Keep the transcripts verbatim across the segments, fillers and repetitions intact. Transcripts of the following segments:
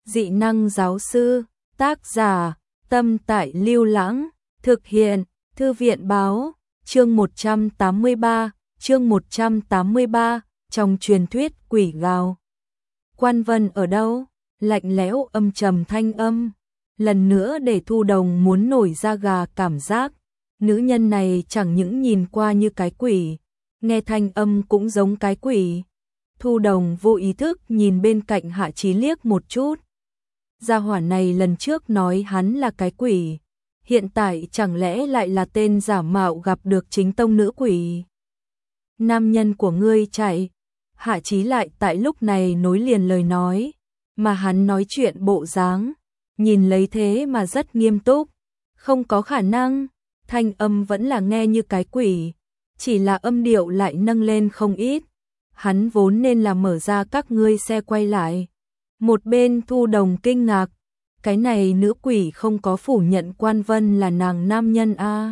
Dị năng giáo sư, tác giả, Tâm Tại Lưu Lãng, thực hiện, Thư viện báo, chương một trăm tám mươi ba, chương một trăm tám mươi ba, trong truyền thuyết quỷ gào. Quan Vân ở đâu? Lạnh lẽo âm trầm thanh âm, lần nữa để Thu Đồng muốn nổi da gà cảm giác. Nữ nhân này chẳng những nhìn qua như cái quỷ, nghe thanh âm cũng giống cái quỷ. Thu Đồng vô ý thức nhìn bên cạnh Hạ Chí liếc một chút. Gia hỏa này lần trước nói hắn là cái quỷ, hiện tại chẳng lẽ lại là tên giả mạo gặp được chính tông nữ quỷ. Nam nhân của ngươi chạy. Hạ Chí lại tại lúc này nối liền lời nói, mà hắn nói chuyện bộ dáng, nhìn lấy thế mà rất nghiêm túc. Không có khả năng, thanh âm vẫn là nghe như cái quỷ, chỉ là âm điệu lại nâng lên không ít. Hắn vốn nên là mở ra các ngươi xe quay lại. Một bên Thu Đồng kinh ngạc, cái này nữ quỷ không có phủ nhận Quan Vân là nàng nam nhân a.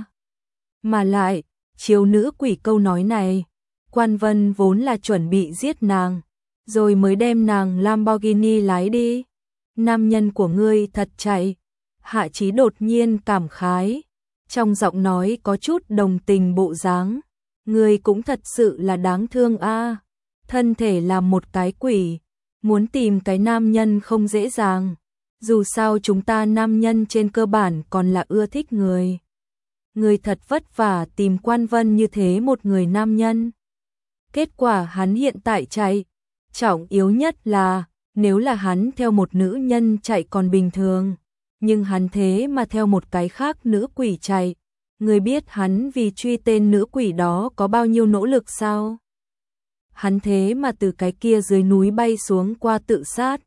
Mà lại, chiếu nữ quỷ câu nói này, Quan Vân vốn là chuẩn bị giết nàng, rồi mới đem nàng Lamborghini lái đi. Nam nhân của ngươi thật chạy. Hạ Chí đột nhiên cảm khái, trong giọng nói có chút đồng tình bộ dáng. Ngươi cũng thật sự là đáng thương a. Thân thể là một cái quỷ, muốn tìm cái nam nhân không dễ dàng. Dù sao chúng ta nam nhân trên cơ bản còn là ưa thích người. Người thật vất vả tìm Quan Vân như thế một người nam nhân. Kết quả hắn hiện tại chạy. Trọng yếu nhất là, nếu là hắn theo một nữ nhân chạy còn bình thường. Nhưng hắn thế mà theo một cái khác nữ quỷ chạy. Người biết hắn vì truy tên nữ quỷ đó có bao nhiêu nỗ lực sao? Hắn thế mà từ cái kia dưới núi bay xuống qua tự sát.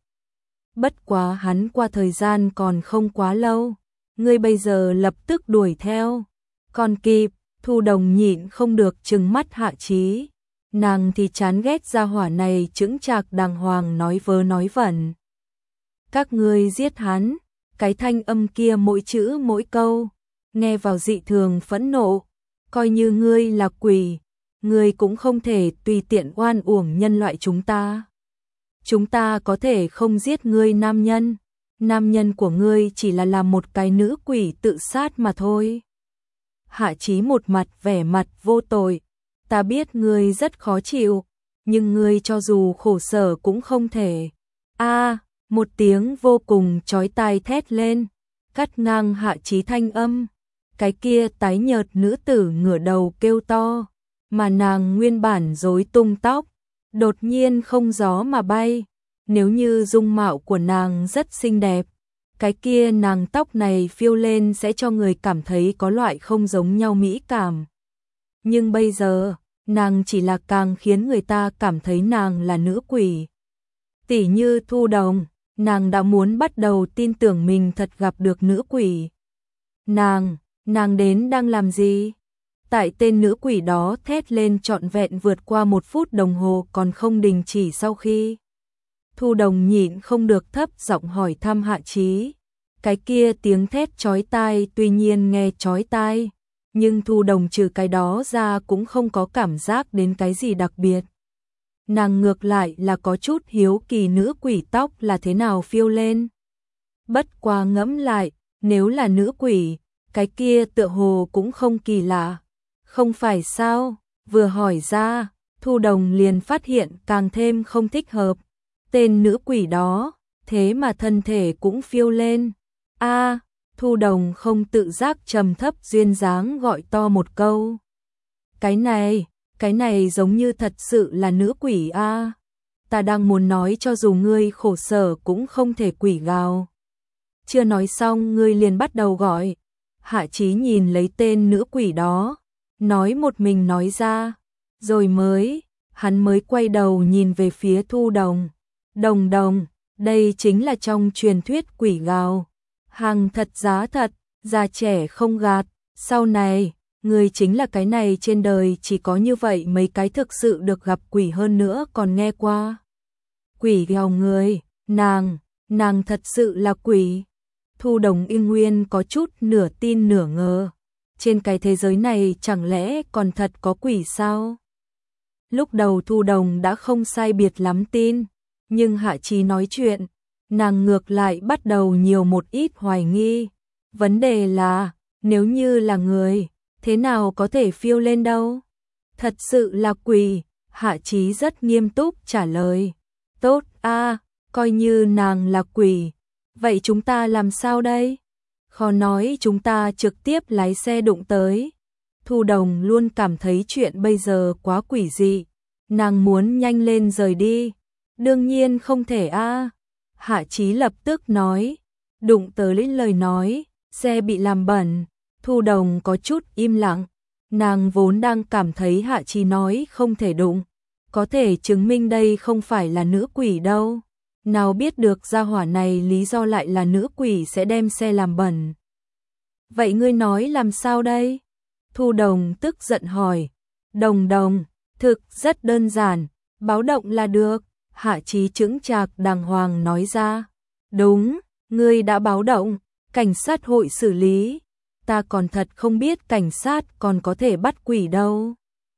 Bất quá hắn qua thời gian còn không quá lâu. Ngươi bây giờ lập tức đuổi theo. Còn kịp, Thu Đồng nhịn không được trừng mắt Hạ Chí. Nàng thì chán ghét gia hỏa này chững chạc đàng hoàng nói vớ nói vẩn. Các ngươi giết hắn, cái thanh âm kia mỗi chữ mỗi câu, nghe vào dị thường phẫn nộ. Coi như ngươi là quỷ, ngươi cũng không thể tùy tiện oan uổng nhân loại chúng ta. Chúng ta có thể không giết ngươi nam nhân, nam nhân của ngươi chỉ là làm một cái nữ quỷ tự sát mà thôi. Hạ Chí một mặt vẻ mặt vô tội, ta biết ngươi rất khó chịu, nhưng ngươi cho dù khổ sở cũng không thể. A, một tiếng vô cùng chói tai thét lên, cắt ngang Hạ Chí thanh âm. Cái kia tái nhợt nữ tử ngửa đầu kêu to, mà nàng nguyên bản rối tung tóc, đột nhiên không gió mà bay. Nếu như dung mạo của nàng rất xinh đẹp, cái kia nàng tóc này phiêu lên sẽ cho người cảm thấy có loại không giống nhau mỹ cảm. Nhưng bây giờ, nàng chỉ là càng khiến người ta cảm thấy nàng là nữ quỷ. Tỉ như Thu Đồng, nàng đã muốn bắt đầu tin tưởng mình thật gặp được nữ quỷ. Nàng, nàng đến đang làm gì? Tại tên nữ quỷ đó thét lên trọn vẹn vượt qua một phút đồng hồ còn không đình chỉ sau khi. Thu Đồng nhịn không được thấp giọng hỏi thăm Hạ Chí. Cái kia tiếng thét chói tai tuy nhiên nghe chói tai, nhưng Thu Đồng trừ cái đó ra cũng không có cảm giác đến cái gì đặc biệt. Nàng ngược lại là có chút hiếu kỳ nữ quỷ tóc là thế nào phiêu lên. Bất quá ngẫm lại, nếu là nữ quỷ, cái kia tựa hồ cũng không kỳ lạ. Không phải sao? Vừa hỏi ra, Thu Đồng liền phát hiện càng thêm không thích hợp. Tên nữ quỷ đó, thế mà thân thể cũng phiêu lên. A, Thu Đồng không tự giác trầm thấp duyên dáng gọi to một câu. Cái này, cái này giống như thật sự là nữ quỷ a. Ta đang muốn nói cho dù ngươi khổ sở cũng không thể quỷ gào. Chưa nói xong ngươi liền bắt đầu gọi. Hạ Chí nhìn lấy tên nữ quỷ đó, nói một mình nói ra, rồi mới, hắn mới quay đầu nhìn về phía Thu Đồng. Đồng đồng, đây chính là trong truyền thuyết quỷ gào. Hàng thật giá thật, già trẻ không gạt, sau này, người chính là cái này trên đời chỉ có như vậy mấy cái thực sự được gặp quỷ hơn nữa còn nghe qua. Quỷ gào người, nàng, nàng thật sự là quỷ. Thu Đồng yên nguyên có chút nửa tin nửa ngờ. Trên cái thế giới này chẳng lẽ còn thật có quỷ sao? Lúc đầu Thu Đồng đã không sai biệt lắm tin, nhưng Hạ Chí nói chuyện, nàng ngược lại bắt đầu nhiều một ít hoài nghi. Vấn đề là, nếu như là người, thế nào có thể phiêu lên đâu? Thật sự là quỷ, Hạ Chí rất nghiêm túc trả lời. Tốt a, coi như nàng là quỷ. Vậy chúng ta làm sao đây? Khó nói chúng ta trực tiếp lái xe đụng tới. Thu Đồng luôn cảm thấy chuyện bây giờ quá quỷ dị. Nàng muốn nhanh lên rời đi. Đương nhiên không thể a. Hạ Chí lập tức nói. Đụng tới lời nói, xe bị làm bẩn. Thu Đồng có chút im lặng. Nàng vốn đang cảm thấy Hạ Chí nói không thể đụng. Có thể chứng minh đây không phải là nữ quỷ đâu. Nào biết được gia hỏa này lý do lại là nữ quỷ sẽ đem xe làm bẩn. Vậy ngươi nói làm sao đây? Thu Đồng tức giận hỏi. Đồng Đồng, thực rất đơn giản, báo động là được. Hạ Chí chững chạc đàng hoàng nói ra. Đúng, ngươi đã báo động, cảnh sát hội xử lý. Ta còn thật không biết cảnh sát còn có thể bắt quỷ đâu.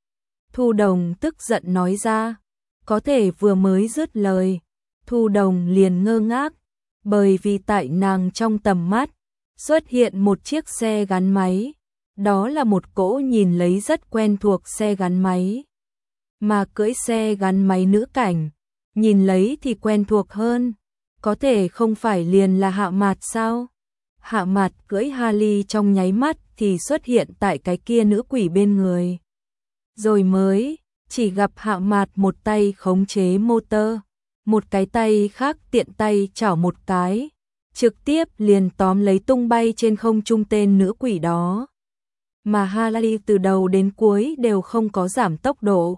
Thu Đồng tức giận nói ra. Có thể vừa mới dứt lời, Thu Đồng liền ngơ ngác, bởi vì tại nàng trong tầm mắt xuất hiện một chiếc xe gắn máy. Đó là một cỗ nhìn lấy rất quen thuộc xe gắn máy. Mà cưỡi xe gắn máy nữ cảnh, nhìn lấy thì quen thuộc hơn. Có thể không phải liền là Hạ Mạt sao? Hạ Mạt cưỡi Harley trong nháy mắt thì xuất hiện tại cái kia nữ quỷ bên người. Rồi mới, chỉ gặp Hạ Mạt một tay khống chế motor, một cái tay khác tiện tay chảo một cái, trực tiếp liền tóm lấy tung bay trên không trung tên nữ quỷ đó. Mà Harley từ đầu đến cuối đều không có giảm tốc độ.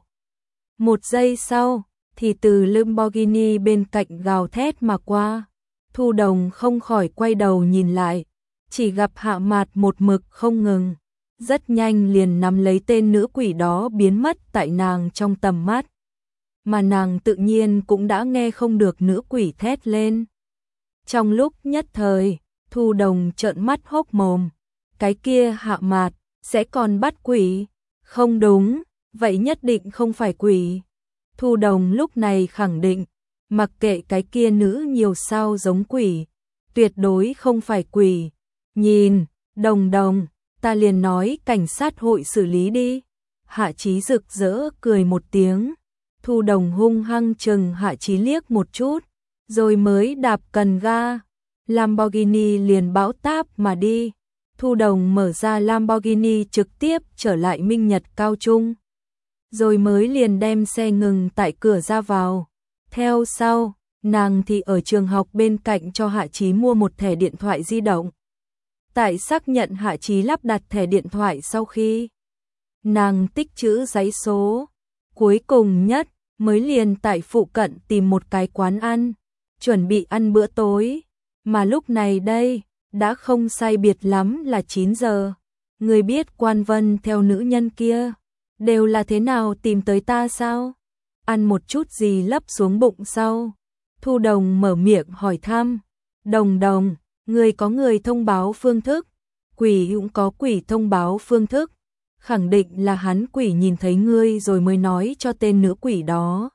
Một giây sau, thì từ Lamborghini bên cạnh gào thét mà qua. Thu Đồng không khỏi quay đầu nhìn lại, chỉ gặp Hạ Mạt một mực không ngừng, rất nhanh liền nắm lấy tên nữ quỷ đó biến mất tại nàng trong tầm mắt. Mà nàng tự nhiên cũng đã nghe không được nữ quỷ thét lên. Trong lúc nhất thời, Thu Đồng trợn mắt hốc mồm, cái kia Hạ Mạt sẽ còn bắt quỷ? Không đúng, vậy nhất định không phải quỷ. Thu Đồng lúc này khẳng định, mặc kệ cái kia nữ nhiều sao giống quỷ, tuyệt đối không phải quỷ. Nhìn, Đồng Đồng, ta liền nói cảnh sát hội xử lý đi. Hạ Chí rực rỡ cười một tiếng. Thu Đồng hung hăng chừng Hạ Chí liếc một chút, rồi mới đạp cần ga. Lamborghini liền bão táp mà đi. Thu Đồng mở ra Lamborghini trực tiếp trở lại Minh Nhật Cao Trung. Rồi mới liền đem xe ngừng tại cửa ra vào. Theo sau, nàng thì ở trường học bên cạnh cho Hạ Chí mua một thẻ điện thoại di động. Tại xác nhận Hạ Chí lắp đặt thẻ điện thoại sau khi nàng tích trữ giấy số, cuối cùng nhất mới liền tại phụ cận tìm một cái quán ăn, chuẩn bị ăn bữa tối. Mà lúc này đây, đã không sai biệt lắm là chín giờ. Người biết Quan Vân theo nữ nhân kia đều là thế nào tìm tới ta sao? Ăn một chút gì lấp xuống bụng sau. Thu Đồng mở miệng hỏi thăm. Đồng Đồng, người có người thông báo phương thức, quỷ cũng có quỷ thông báo phương thức. Khẳng định là hắn quỷ nhìn thấy ngươi rồi mới nói cho tên nữ quỷ đó.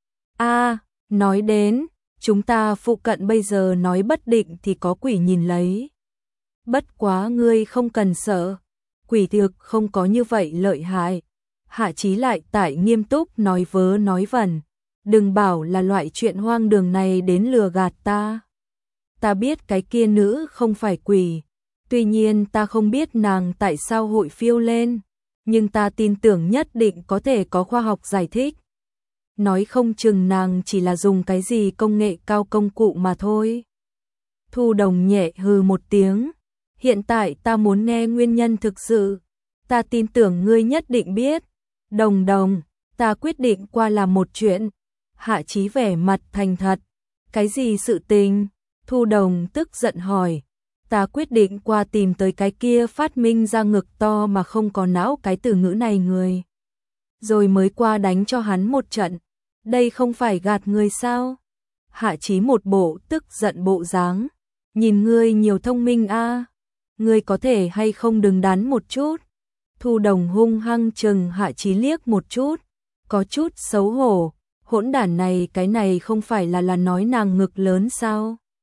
A, nói đến, chúng ta phụ cận bây giờ nói bất định thì có quỷ nhìn lấy. Bất quá ngươi không cần sợ, quỷ thực không có như vậy lợi hại. Hạ Chí lại tại nghiêm túc nói vớ nói vẩn. Đừng bảo là loại chuyện hoang đường này đến lừa gạt ta. Ta biết cái kia nữ không phải quỷ. Tuy nhiên ta không biết nàng tại sao hội phiêu lên. Nhưng ta tin tưởng nhất định có thể có khoa học giải thích. Nói không chừng nàng chỉ là dùng cái gì công nghệ cao công cụ mà thôi. Thu Đồng nhẹ hừ một tiếng. Hiện tại ta muốn nghe nguyên nhân thực sự. Ta tin tưởng ngươi nhất định biết. Đồng Đồng, ta quyết định qua làm một chuyện. Hạ Chí vẻ mặt thành thật. Cái gì sự tình? Thu Đồng tức giận hỏi. Ta quyết định qua tìm tới cái kia phát minh ra ngực to mà không có não cái từ ngữ này người. Rồi mới qua đánh cho hắn một trận. Đây không phải gạt người sao? Hạ Chí một bộ tức giận bộ dáng. Nhìn ngươi nhiều thông minh a, ngươi có thể hay không đừng đắn một chút. Thu Đồng hung hăng chừng Hạ Chí liếc một chút, có chút xấu hổ. Hỗn đản này, cái này không phải là là nói nàng ngực lớn sao?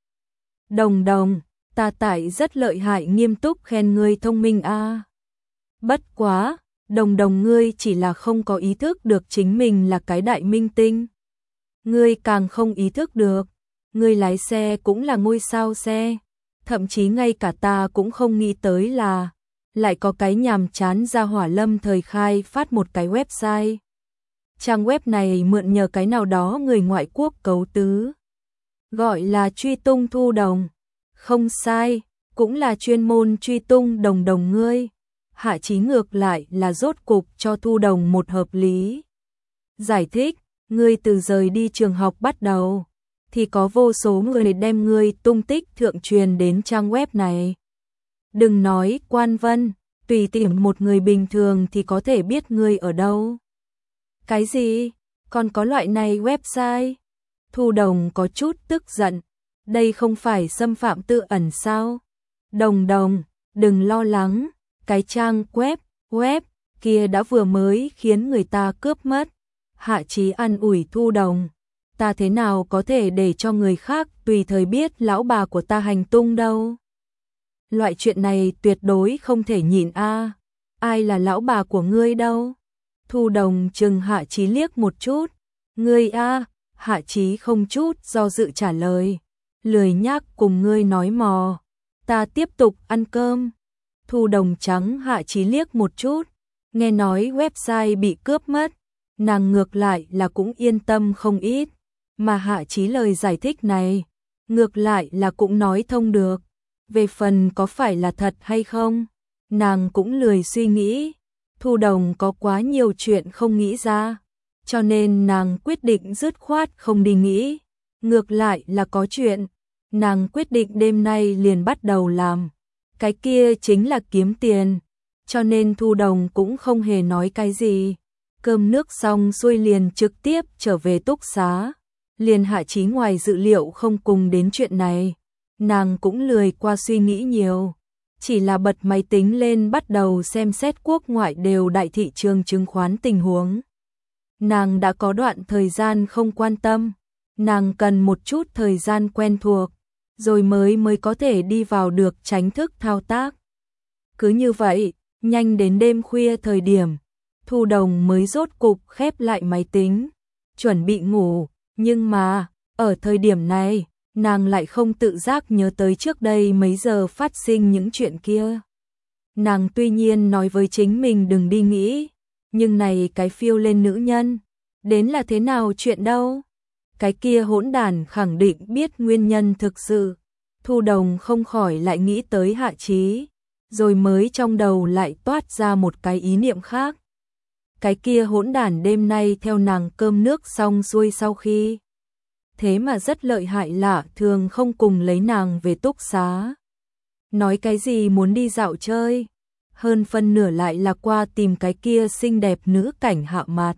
Đồng đồng, ta tại rất lợi hại nghiêm túc khen ngươi thông minh a. Bất quá, đồng đồng ngươi chỉ là không có ý thức được chính mình là cái đại minh tinh. Ngươi càng không ý thức được, ngươi lái xe cũng là ngôi sao xe, thậm chí ngay cả ta cũng không nghĩ tới là lại có cái nhàm chán ra hỏa lâm thời khai phát một cái website. Trang web này mượn nhờ cái nào đó người ngoại quốc cấu tứ, gọi là truy tung Thu Đồng. Không sai, cũng là chuyên môn truy tung đồng đồng ngươi. Hạ Chí ngược lại là rốt cục cho Thu Đồng một hợp lý giải thích. Ngươi từ rời đi trường học bắt đầu thì có vô số người đem ngươi tung tích thượng truyền đến trang web này. Đừng nói Quan Vân, tùy tiện một người bình thường thì có thể biết ngươi ở đâu. Cái gì? Còn có loại này website? Thu Đồng có chút tức giận. Đây không phải xâm phạm tư ẩn sao? Đồng đồng, đừng lo lắng. Cái trang web, web kia đã vừa mới khiến người ta cướp mất. Hạ Chí an ủi Thu Đồng. Ta thế nào có thể để cho người khác tùy thời biết lão bà của ta hành tung đâu? Loại chuyện này tuyệt đối không thể nhịn a. Ai là lão bà của ngươi đâu? Thu Đồng chừng Hạ Chí liếc một chút. Ngươi a. Hạ Chí không chút do dự trả lời. Lười nhác cùng ngươi nói mò. Ta tiếp tục ăn cơm. Thu Đồng trắng Hạ Chí liếc một chút. Nghe nói website bị cướp mất, nàng ngược lại là cũng yên tâm không ít. Mà Hạ Chí lời giải thích này, ngược lại là cũng nói thông được. Về phần có phải là thật hay không, nàng cũng lười suy nghĩ. Thu Đồng có quá nhiều chuyện không nghĩ ra, cho nên nàng quyết định dứt khoát không đi nghĩ. Ngược lại là có chuyện, nàng quyết định đêm nay liền bắt đầu làm. Cái kia chính là kiếm tiền, cho nên Thu Đồng cũng không hề nói cái gì. Cơm nước xong xuôi liền trực tiếp trở về túc xá. Liền Hạ Chí ngoài dự liệu không cùng đến chuyện này, nàng cũng lười qua suy nghĩ nhiều. Chỉ là bật máy tính lên bắt đầu xem xét quốc ngoại đều đại thị trường chứng khoán tình huống. Nàng đã có đoạn thời gian không quan tâm, nàng cần một chút thời gian quen thuộc, rồi mới mới có thể đi vào được tránh thức thao tác. Cứ như vậy, nhanh đến đêm khuya thời điểm, Thu Đồng mới rốt cục khép lại máy tính, chuẩn bị ngủ. Nhưng mà, ở thời điểm này, nàng lại không tự giác nhớ tới trước đây mấy giờ phát sinh những chuyện kia. Nàng tuy nhiên nói với chính mình đừng đi nghĩ, nhưng này cái phiêu lên nữ nhân, đến là thế nào chuyện đâu. Cái kia hỗn đản khẳng định biết nguyên nhân thực sự. Thu Đồng không khỏi lại nghĩ tới Hạ Chí, rồi mới trong đầu lại toát ra một cái ý niệm khác. Cái kia hỗn đản đêm nay theo nàng cơm nước xong xuôi sau khi. Thế mà rất lợi hại lạ thường không cùng lấy nàng về túc xá. Nói cái gì muốn đi dạo chơi, hơn phân nửa lại là qua tìm cái kia xinh đẹp nữ cảnh Hạ Mạt.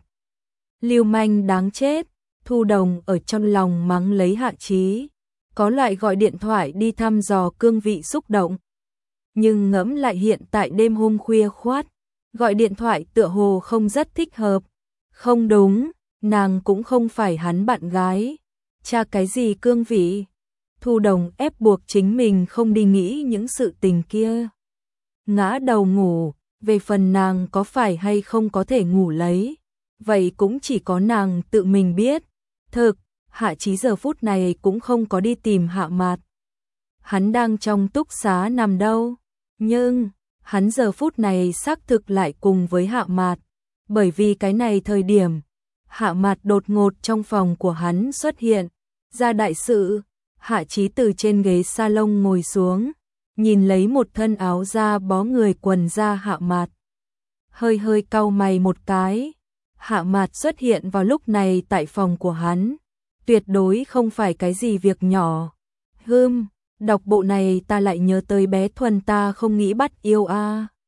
Lưu manh đáng chết, Thu Đồng ở trong lòng mắng lấy Hạ Chí, có loại gọi điện thoại đi thăm dò cương vị xúc động. Nhưng ngẫm lại hiện tại đêm hôm khuya khoát, gọi điện thoại tựa hồ không rất thích hợp. Không đúng, nàng cũng không phải hắn bạn gái. Cha cái gì cương vị? Thu Đồng ép buộc chính mình không đi nghĩ những sự tình kia. Ngã đầu ngủ, về phần nàng có phải hay không có thể ngủ lấy, vậy cũng chỉ có nàng tự mình biết. Thực, Hạ Chí giờ phút này cũng không có đi tìm Hạ Mạt. Hắn đang trong túc xá nằm đâu, nhưng hắn giờ phút này xác thực lại cùng với Hạ Mạt, bởi vì cái này thời điểm, Hạ Mạt đột ngột trong phòng của hắn xuất hiện, ra đại sự. Hạ Chí từ trên ghế salon ngồi xuống, nhìn lấy một thân áo da bó người quần da Hạ Mạt, hơi hơi cau mày một cái. Hạ Mạt xuất hiện vào lúc này tại phòng của hắn, tuyệt đối không phải cái gì việc nhỏ. Hừm, đọc bộ này ta lại nhớ tới bé Thuần ta không nghĩ bắt yêu a.